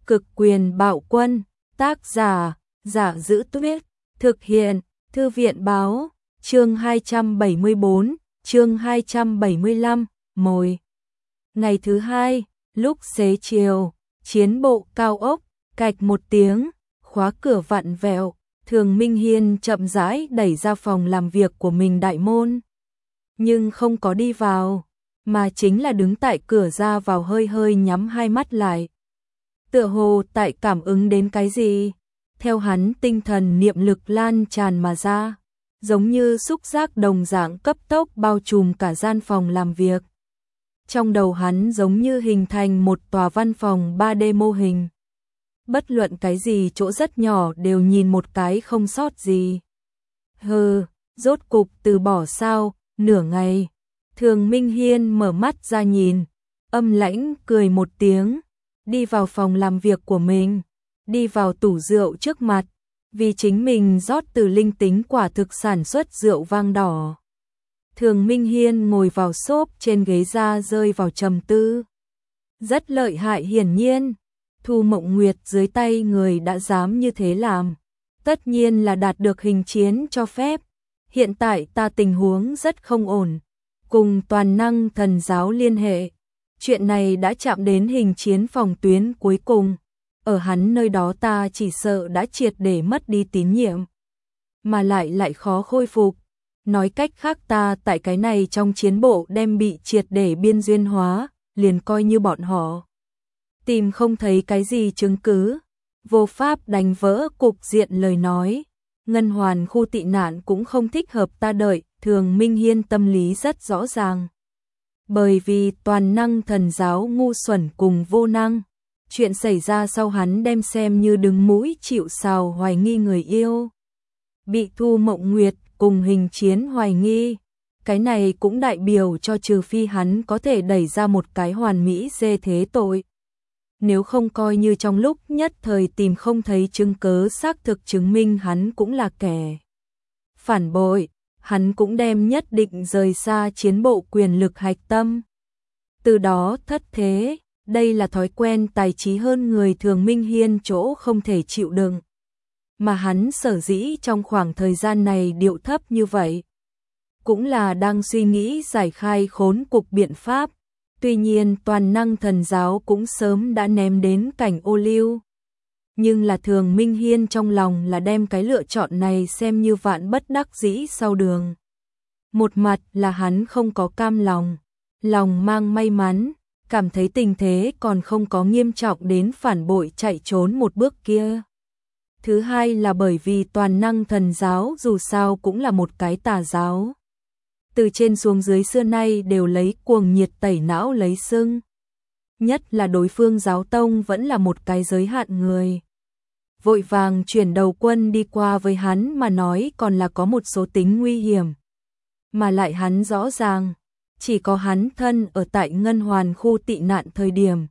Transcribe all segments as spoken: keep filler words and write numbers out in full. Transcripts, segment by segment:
Cực quyền bạo quân, tác giả, Giả Giữ Tuyết, thực hiện, Thư viện báo, chương hai trăm bảy mươi bốn, chương hai trăm bảy mươi lăm, mồi. Ngày thứ hai, lúc xế chiều, chiến bộ cao ốc, cạch một tiếng, khóa cửa vặn vẹo, Thường Minh Hiên chậm rãi đẩy ra phòng làm việc của mình đại môn. Nhưng không có đi vào, mà chính là đứng tại cửa ra vào hơi hơi nhắm hai mắt lại. Tựa hồ tại cảm ứng đến cái gì, theo hắn tinh thần niệm lực lan tràn mà ra, giống như xúc giác đồng dạng cấp tốc bao trùm cả gian phòng làm việc. Trong đầu hắn giống như hình thành một tòa văn phòng ba D mô hình. Bất luận cái gì chỗ rất nhỏ đều nhìn một cái không sót gì. Hừ, rốt cục từ bỏ sao, nửa ngày. Thường Minh Hiên mở mắt ra nhìn, âm lãnh cười một tiếng, đi vào phòng làm việc của mình, đi vào tủ rượu trước mặt, vì chính mình rót từ linh tính quả thực sản xuất rượu vang đỏ. Thường Minh Hiên ngồi vào xốp trên ghế ra rơi vào trầm tư. Rất lợi hại hiển nhiên, Thu Mộng Nguyệt dưới tay người đã dám như thế làm. Tất nhiên là đạt được hình chiến cho phép. Hiện tại ta tình huống rất không ổn. Cùng toàn năng thần giáo liên hệ. Chuyện này đã chạm đến hình chiến phòng tuyến cuối cùng. Ở hắn nơi đó ta chỉ sợ đã triệt để mất đi tín nhiệm. Mà lại lại khó khôi phục. Nói cách khác ta tại cái này trong chiến bộ đem bị triệt để biên duyên hóa, liền coi như bọn họ tìm không thấy cái gì chứng cứ, vô pháp đánh vỡ cục diện lời nói. Ngân Hoàn khu tị nạn cũng không thích hợp ta đợi, Thường Minh Hiên tâm lý rất rõ ràng. Bởi vì toàn năng thần giáo ngu xuẩn cùng vô năng, chuyện xảy ra sau hắn đem xem như đứng mũi chịu sào hoài nghi người yêu. Bị Thu Mộng Nguyệt cùng hình chiến hoài nghi, cái này cũng đại biểu cho trừ phi hắn có thể đẩy ra một cái hoàn mỹ dê thế tội. Nếu không coi như trong lúc nhất thời tìm không thấy chứng cứ xác thực chứng minh hắn cũng là kẻ phản bội, hắn cũng đem nhất định rời xa chiến bộ quyền lực hạch tâm. Từ đó thất thế, đây là thói quen tài trí hơn người Thường Minh Hiên chỗ không thể chịu đựng. Mà hắn sở dĩ trong khoảng thời gian này điệu thấp như vậy, cũng là đang suy nghĩ giải khai khốn cục biện pháp. Tuy nhiên toàn năng thần giáo cũng sớm đã ném đến cảnh ô liu. Nhưng là Thường Minh Hiên trong lòng là đem cái lựa chọn này xem như vạn bất đắc dĩ sau đường. Một mặt là hắn không có cam lòng, lòng mang may mắn, cảm thấy tình thế còn không có nghiêm trọng đến phản bội chạy trốn một bước kia. Thứ hai là bởi vì toàn năng thần giáo dù sao cũng là một cái tà giáo. Từ trên xuống dưới xưa nay đều lấy cuồng nhiệt tẩy não lấy sưng. Nhất là đối phương giáo tông vẫn là một cái giới hạn người. Vội vàng chuyển đầu quân đi qua với hắn mà nói còn là có một số tính nguy hiểm. Mà lại hắn rõ ràng, chỉ có hắn thân ở tại Ngân Hoàn khu tị nạn thời điểm.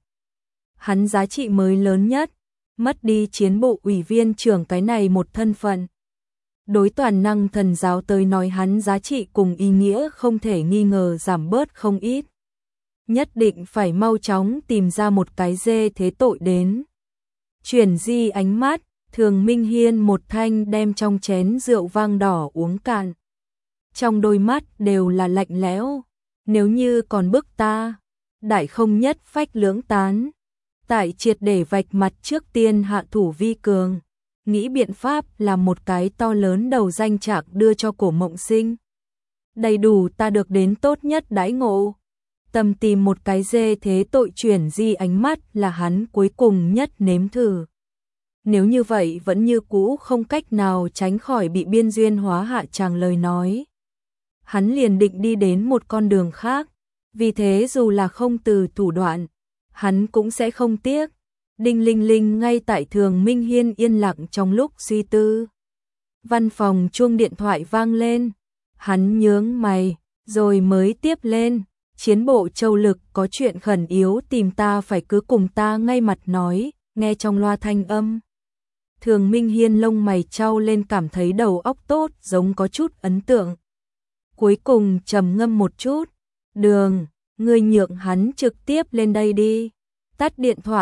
Hắn giá trị mới lớn nhất, mất đi chiến bộ ủy viên trưởng cái này một thân phận. Đối toàn năng thần giáo tới nói hắn giá trị cùng ý nghĩa không thể nghi ngờ giảm bớt không ít. Nhất định phải mau chóng tìm ra một cái dê thế tội đến. Chuyển di ánh mắt, Thường Minh Hiên một thanh đem trong chén rượu vang đỏ uống cạn. Trong đôi mắt đều là lạnh lẽo. Nếu như còn bức ta, đại không nhất phách lưỡng tán. Tại triệt để vạch mặt trước tiên hạ thủ vi cường. Nghĩ biện pháp làm một cái to lớn đầu danh trạng đưa cho Cổ Mộng Sinh. Đầy đủ ta được đến tốt nhất đãi ngộ. Tầm tìm một cái dê thế tội chuyển di ánh mắt là hắn cuối cùng nhất nếm thử. Nếu như vậy vẫn như cũ không cách nào tránh khỏi bị biên duyên hóa hạ tràng lời nói. Hắn liền định đi đến một con đường khác. Vì thế dù là không từ thủ đoạn, hắn cũng sẽ không tiếc. Đinh linh linh ngay tại Thường Minh Hiên yên lặng trong lúc suy tư. Văn phòng chuông điện thoại vang lên. Hắn nhướng mày, rồi mới tiếp lên. Chiến bộ Châu Lực có chuyện khẩn yếu tìm ta phải cứ cùng ta ngay mặt nói, nghe trong loa thanh âm. Thường Minh Hiên lông mày trao lên cảm thấy đầu óc tốt giống có chút ấn tượng. Cuối cùng trầm ngâm một chút. Đường, ngươi nhượng hắn trực tiếp lên đây đi. Tắt điện thoại.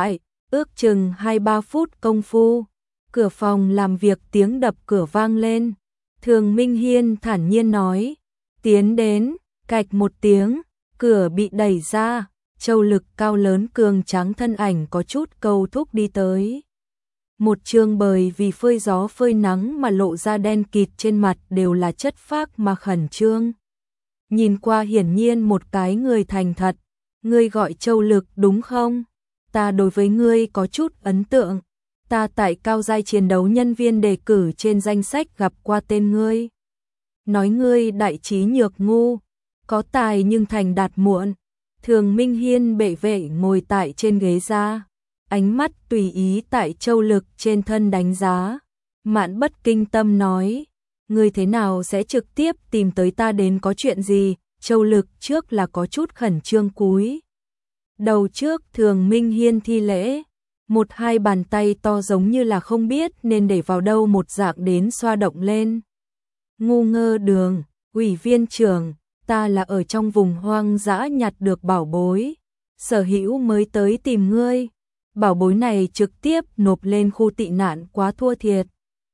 ước chừng hai ba phút công phu, cửa phòng làm việc tiếng đập cửa vang lên. Thường Minh Hiên thản nhiên nói, tiến đến, cạch một tiếng, cửa bị đẩy ra, Châu Lực cao lớn cường tráng thân ảnh có chút cầu thúc đi tới. Một trương bởi vì phơi gió phơi nắng mà lộ ra đen kịt, trên mặt đều là chất phác mà khẩn trương. Nhìn qua hiển nhiên một cái người thành thật. Ngươi gọi Châu Lực đúng không? Ta đối với ngươi có chút ấn tượng. Ta tại cao giai chiến đấu nhân viên đề cử trên danh sách gặp qua tên ngươi. Nói ngươi đại trí nhược ngu, có tài nhưng thành đạt muộn. Thường Minh Hiên bệ vệ ngồi tại trên ghế ra, ánh mắt tùy ý tại Châu Lực trên thân đánh giá. Mạn Bất Kinh Tâm nói, ngươi thế nào sẽ trực tiếp tìm tới ta đến có chuyện gì? Châu Lực trước là có chút khẩn trương cúi đầu trước Thường Minh Hiên thi lễ, một hai bàn tay to giống như là không biết nên để vào đâu một dạng đến xoa động lên. Ngu Ngơ Đường, ủy viên trưởng, ta là ở trong vùng hoang dã nhặt được bảo bối, sở hữu mới tới tìm ngươi. Bảo bối này trực tiếp nộp lên khu tị nạn quá thua thiệt.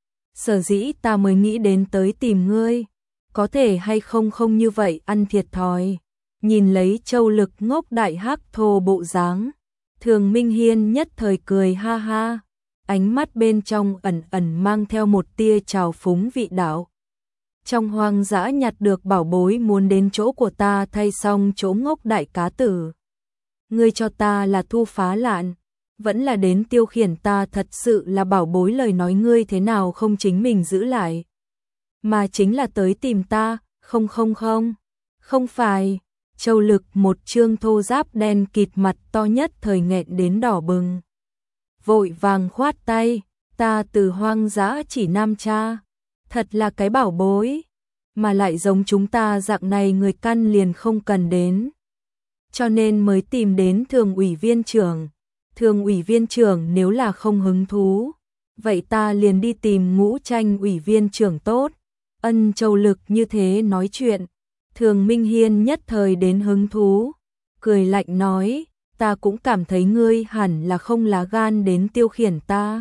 Sở dĩ ta mới nghĩ đến tới tìm ngươi, có thể hay không không như vậy ăn thiệt thòi. Nhìn lấy Châu Lực ngốc đại hắc thô bộ dáng, Thường Minh Hiên nhất thời cười ha ha, ánh mắt bên trong ẩn ẩn mang theo một tia trào phúng vị đạo. Trong hoang dã nhặt được bảo bối muốn đến chỗ của ta thay xong chỗ ngốc đại cá tử. Ngươi cho ta là thu phá lạn, vẫn là đến tiêu khiển ta, thật sự là bảo bối lời nói ngươi thế nào không chính mình giữ lại. Mà chính là tới tìm ta, không không không, không phải. Châu Lực một trương thô giáp đen kịt mặt to nhất thời nghẹn đến đỏ bừng. Vội vàng khoát tay, ta từ hoang dã chỉ Nam cha, thật là cái bảo bối, mà lại giống chúng ta dạng này người căn liền không cần đến. Cho nên mới tìm đến Thường ủy viên trưởng. Thường ủy viên trưởng nếu là không hứng thú, vậy ta liền đi tìm Ngũ Tranh ủy viên trưởng tốt. Ân. Châu Lực như thế nói chuyện, Thường Minh Hiên nhất thời đến hứng thú, cười lạnh nói, ta cũng cảm thấy ngươi hẳn là không lá gan đến tiêu khiển ta.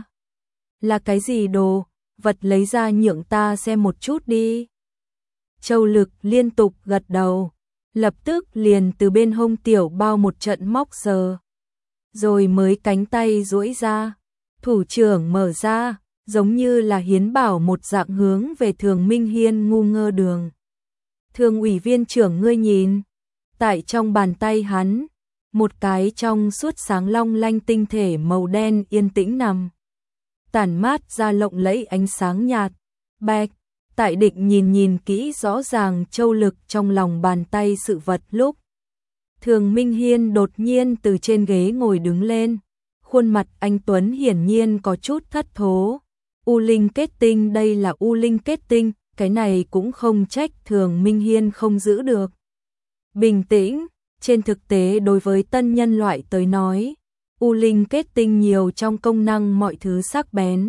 Là cái gì đồ, vật lấy ra nhượng ta xem một chút đi. Châu Lực liên tục gật đầu, lập tức liền từ bên hông tiểu bao một trận móc giờ. Rồi mới cánh tay duỗi ra, thủ trưởng mở ra, giống như là hiến bảo một dạng hướng về Thường Minh Hiên. Ngu Ngơ Đường, Thường ủy viên trưởng ngươi nhìn, tại trong bàn tay hắn, một cái trong suốt sáng long lanh tinh thể màu đen yên tĩnh nằm, tản mát ra lộng lẫy ánh sáng nhạt, bạch. Tại định nhìn nhìn kỹ rõ ràng Châu Lực trong lòng bàn tay sự vật lúc, Thường Minh Hiên đột nhiên từ trên ghế ngồi đứng lên, khuôn mặt anh tuấn hiển nhiên có chút thất thố. U linh kết tinh, đây là U linh kết tinh, cái này cũng không trách Thường Minh Hiên không giữ được bình tĩnh. Trên thực tế đối với tân nhân loại tới nói, U linh kết tinh nhiều trong công năng mọi thứ sắc bén,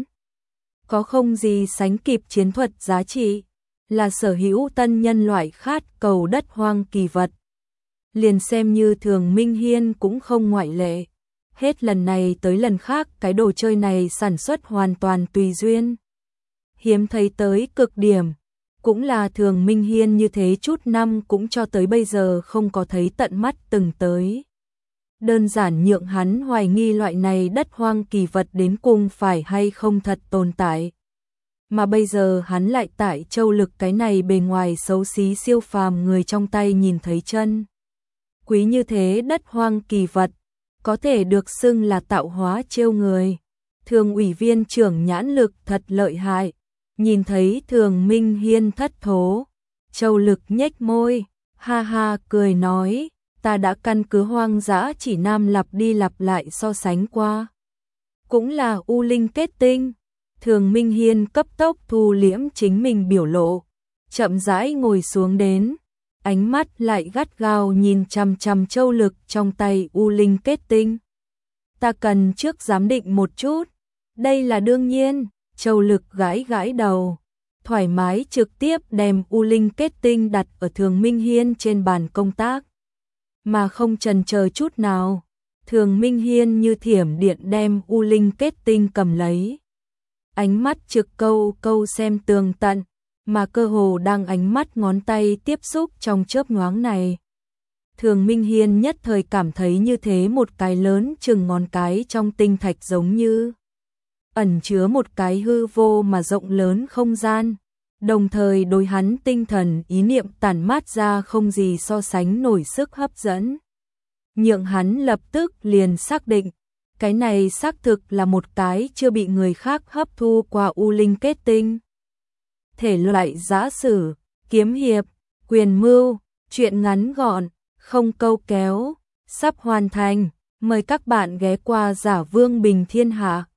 có không gì sánh kịp chiến thuật giá trị, là sở hữu tân nhân loại khát cầu đất hoang kỳ vật. Liền xem như Thường Minh Hiên cũng không ngoại lệ. Hết lần này tới lần khác cái đồ chơi này sản xuất hoàn toàn tùy duyên, hiếm thấy tới cực điểm. Cũng là Thường Minh Hiên như thế chút năm cũng cho tới bây giờ không có thấy tận mắt từng tới. Đơn giản nhượng hắn hoài nghi loại này đất hoang kỳ vật đến cùng phải hay không thật tồn tại. Mà bây giờ hắn lại tại Châu Lực cái này bề ngoài xấu xí siêu phàm người trong tay nhìn thấy chân quý như thế đất hoang kỳ vật, có thể được xưng là tạo hóa trêu người. Thường ủy viên trưởng nhãn lực thật lợi hại. Nhìn thấy Thường Minh Hiên thất thố, Châu Lực nhếch môi, ha ha cười nói, ta đã căn cứ hoang dã chỉ Nam lặp đi lặp lại so sánh qua, cũng là U linh kết tinh. Thường Minh Hiên cấp tốc thu liễm chính mình biểu lộ, chậm rãi ngồi xuống đến, ánh mắt lại gắt gao nhìn chằm chằm Châu Lực trong tay U linh kết tinh. Ta cần trước giám định một chút. Đây là đương nhiên. Châu Lực gãi gãi đầu, thoải mái trực tiếp đem U linh kết tinh đặt ở Thường Minh Hiên trên bàn công tác, mà không chần chờ chút nào. Thường Minh Hiên như thiểm điện đem U Linh kết tinh cầm lấy. Ánh mắt trực câu câu xem tường tận, mà cơ hồ đang ánh mắt ngón tay tiếp xúc trong chớp nhoáng này. Thường Minh Hiên nhất thời cảm thấy như thế một cái lớn chừng ngón cái trong tinh thạch giống như ẩn chứa một cái hư vô mà rộng lớn không gian, đồng thời đối hắn tinh thần ý niệm tản mát ra không gì so sánh nổi sức hấp dẫn. Nhượng hắn lập tức liền xác định, cái này xác thực là một cái chưa bị người khác hấp thu qua U Linh kết tinh. Thể loại giã sử, kiếm hiệp, quyền mưu, truyện ngắn gọn, không câu kéo, sắp hoàn thành, mời các bạn ghé qua Giả Vương Bình Thiên Hạ.